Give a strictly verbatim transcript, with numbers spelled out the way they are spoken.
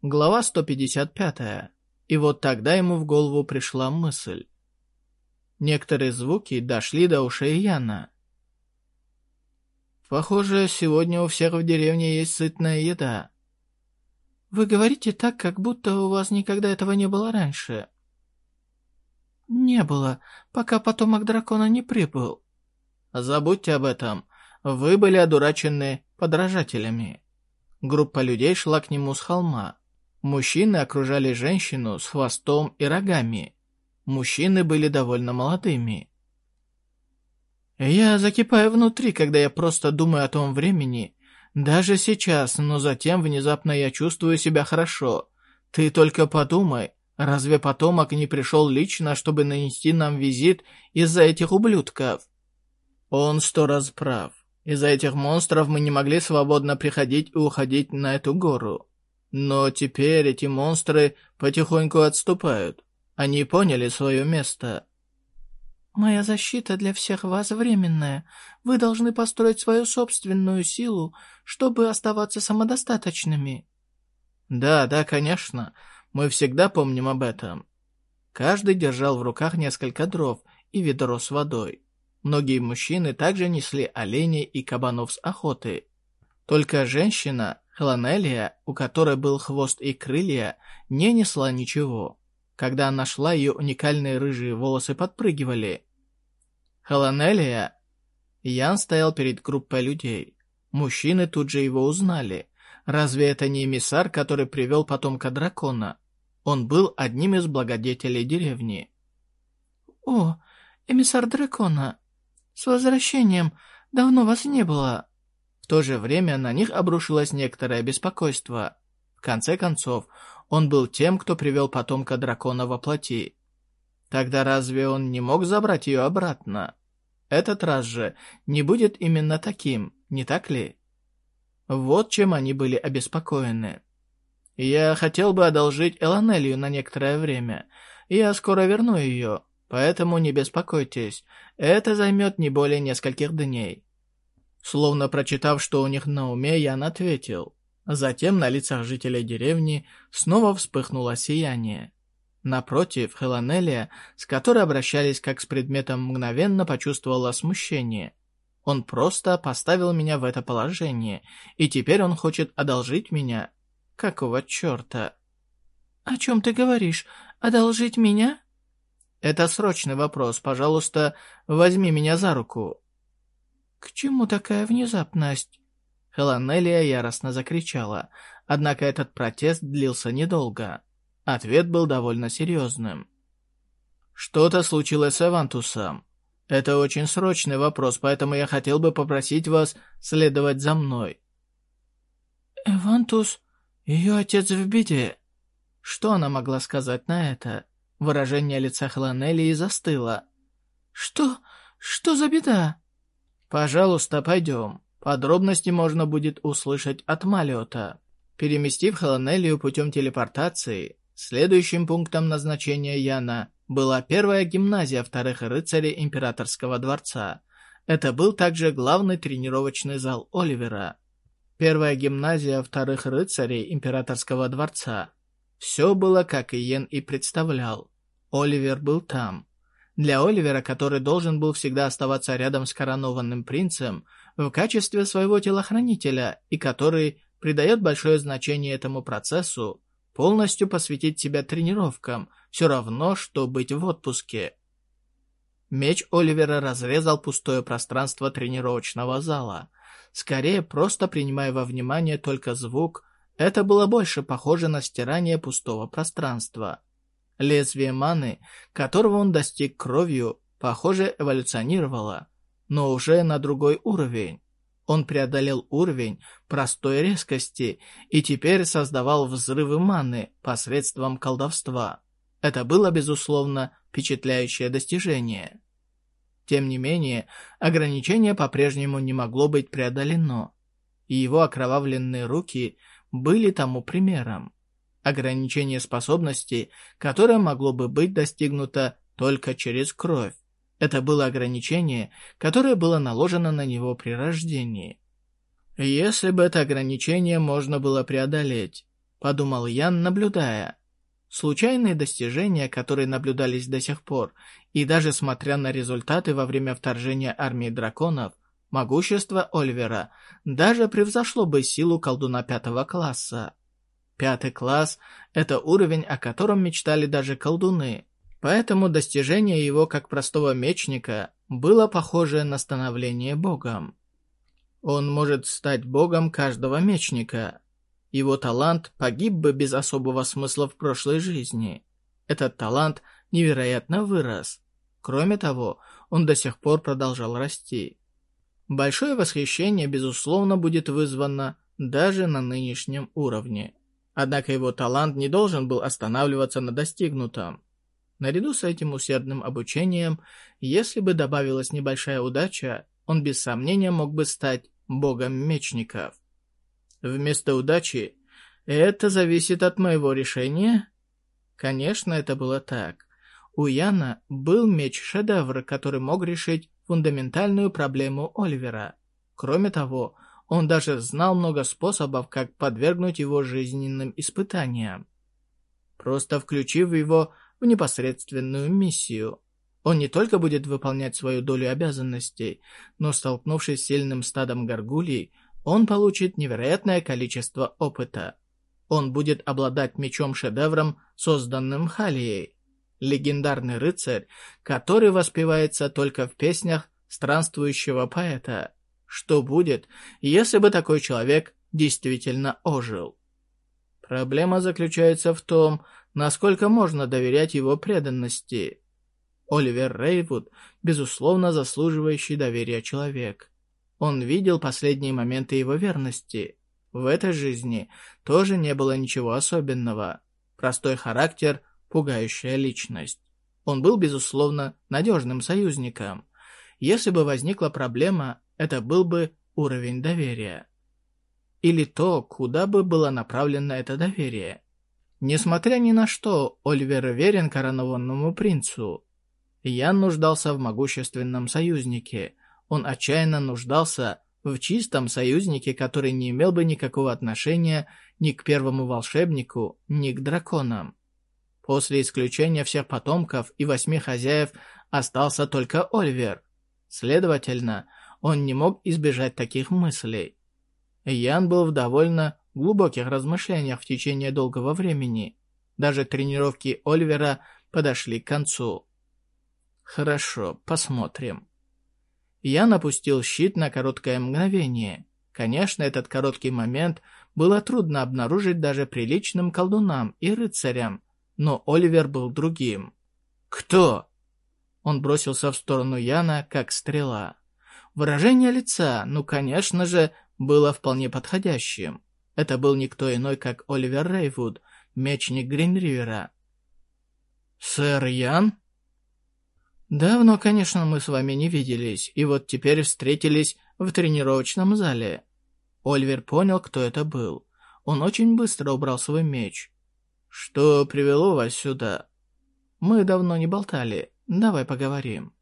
Глава сто пятьдесят пятая. И вот тогда ему в голову пришла мысль. Некоторые звуки дошли до ушей Яна. «Похоже, сегодня у всех в деревне есть сытная еда». «Вы говорите так, как будто у вас никогда этого не было раньше». «Не было, пока потомок дракона не прибыл». «Забудьте об этом. Вы были одурачены подражателями». Группа людей шла к нему с холма. Мужчины окружали женщину с хвостом и рогами. Мужчины были довольно молодыми. Я закипаю внутри, когда я просто думаю о том времени. Даже сейчас, но затем внезапно я чувствую себя хорошо. Ты только подумай, разве потомок не пришел лично, чтобы нанести нам визит из-за этих ублюдков? Он сто раз прав. Из-за этих монстров мы не могли свободно приходить и уходить на эту гору. Но теперь эти монстры потихоньку отступают. Они поняли свое место. «Моя защита для всех вас временная. Вы должны построить свою собственную силу, чтобы оставаться самодостаточными». «Да, да, конечно. Мы всегда помним об этом». Каждый держал в руках несколько дров и ведро с водой. Многие мужчины также несли оленей и кабанов с охоты. Только женщина, Хеланелия, у которой был хвост и крылья, не несла ничего. Когда она шла, ее уникальные рыжие волосы подпрыгивали. «Хеланелия!» Ян стоял перед группой людей. Мужчины тут же его узнали. Разве это не эмиссар, который привел потомка дракона? Он был одним из благодетелей деревни. «О, эмиссар дракона! С возвращением! Давно вас не было!» В то же время на них обрушилось некоторое беспокойство. В конце концов, он был тем, кто привел потомка дракона во плоти. Тогда разве он не мог забрать ее обратно? Этот раз же не будет именно таким, не так ли? Вот чем они были обеспокоены. «Я хотел бы одолжить Эланелию на некоторое время. Я скоро верну ее, поэтому не беспокойтесь. Это займет не более нескольких дней». Словно прочитав, что у них на уме, Ян ответил. Затем на лицах жителей деревни снова вспыхнуло сияние. Напротив, Хеланелия, с которой обращались как с предметом, мгновенно почувствовала смущение. Он просто поставил меня в это положение, и теперь он хочет одолжить меня. Какого черта? «О чем ты говоришь? Одолжить меня?» «Это срочный вопрос. Пожалуйста, возьми меня за руку». «К чему такая внезапность?» Хеланелия яростно закричала, однако этот протест длился недолго. Ответ был довольно серьезным. «Что-то случилось с Эвантусом. Это очень срочный вопрос, поэтому я хотел бы попросить вас следовать за мной». «Эвантус? Ее отец в беде?» Что она могла сказать на это? Выражение лица Хеланелии застыло. «Что? Что за беда?» «Пожалуйста, пойдем. Подробности можно будет услышать от Малиота». Переместив Хеланелию путем телепортации, следующим пунктом назначения Яна была первая гимназия вторых рыцарей Императорского дворца. Это был также главный тренировочный зал Оливера. Первая гимназия вторых рыцарей Императорского дворца. Все было, как Иен и представлял. Оливер был там. Для Оливера, который должен был всегда оставаться рядом с коронованным принцем, в качестве своего телохранителя, и который придает большое значение этому процессу, полностью посвятить себя тренировкам, все равно, что быть в отпуске. Меч Оливера разрезал пустое пространство тренировочного зала. Скорее, просто принимая во внимание только звук, это было больше похоже на стирание пустого пространства. Лезвие маны, которого он достиг кровью, похоже, эволюционировало, но уже на другой уровень. Он преодолел уровень простой резкости и теперь создавал взрывы маны посредством колдовства. Это было, безусловно, впечатляющее достижение. Тем не менее, ограничение по-прежнему не могло быть преодолено, и его окровавленные руки были тому примером. Ограничение способностей, которое могло бы быть достигнуто только через кровь. Это было ограничение, которое было наложено на него при рождении. Если бы это ограничение можно было преодолеть, подумал Ян, наблюдая. Случайные достижения, которые наблюдались до сих пор, и даже смотря на результаты во время вторжения армии драконов, могущество Оливера даже превзошло бы силу колдуна пятого класса. Пятый класс – это уровень, о котором мечтали даже колдуны, поэтому достижение его как простого мечника было похоже на становление богом. Он может стать богом каждого мечника. Его талант погиб бы без особого смысла в прошлой жизни. Этот талант невероятно вырос. Кроме того, он до сих пор продолжал расти. Большое восхищение, безусловно, будет вызвано даже на нынешнем уровне. Однако его талант не должен был останавливаться на достигнутом. Наряду с этим усердным обучением, если бы добавилась небольшая удача, он без сомнения мог бы стать богом мечников. Вместо удачи «это зависит от моего решения». Конечно, это было так. У Яна был меч-шедевр, который мог решить фундаментальную проблему Оливера. Кроме того, он даже знал много способов, как подвергнуть его жизненным испытаниям. Просто включив его в непосредственную миссию, он не только будет выполнять свою долю обязанностей, но, столкнувшись с сильным стадом горгулей, он получит невероятное количество опыта. Он будет обладать мечом-шедевром, созданным Халией. Легендарный рыцарь, который воспевается только в песнях странствующего поэта. Что будет, если бы такой человек действительно ожил? Проблема заключается в том, насколько можно доверять его преданности. Оливер Рейвуд, безусловно, заслуживающий доверия человек. Он видел последние моменты его верности. В этой жизни тоже не было ничего особенного. Простой характер, пугающая личность. Он был, безусловно, надежным союзником. Если бы возникла проблема, это был бы уровень доверия. Или то, куда бы было направлено это доверие. Несмотря ни на что, Оливер верен коронованному принцу. Ян нуждался в могущественном союзнике. Он отчаянно нуждался в чистом союзнике, который не имел бы никакого отношения ни к первому волшебнику, ни к драконам. После исключения всех потомков и восьми хозяев остался только Оливер. Следовательно, он не мог избежать таких мыслей. Ян был в довольно глубоких размышлениях в течение долгого времени. Даже тренировки Оливера подошли к концу. Хорошо, посмотрим. Ян опустил щит на короткое мгновение. Конечно, этот короткий момент было трудно обнаружить даже приличным колдунам и рыцарям, но Оливер был другим. «Кто?» Он бросился в сторону Яна, как стрела. Выражение лица, ну, конечно же, было вполне подходящим. Это был никто иной, как Оливер Рейвуд, мечник Гринривера. «Сэр Ян?» «Давно, конечно, мы с вами не виделись, и вот теперь встретились в тренировочном зале». Оливер понял, кто это был. Он очень быстро убрал свой меч. «Что привело вас сюда?» «Мы давно не болтали. Давай поговорим».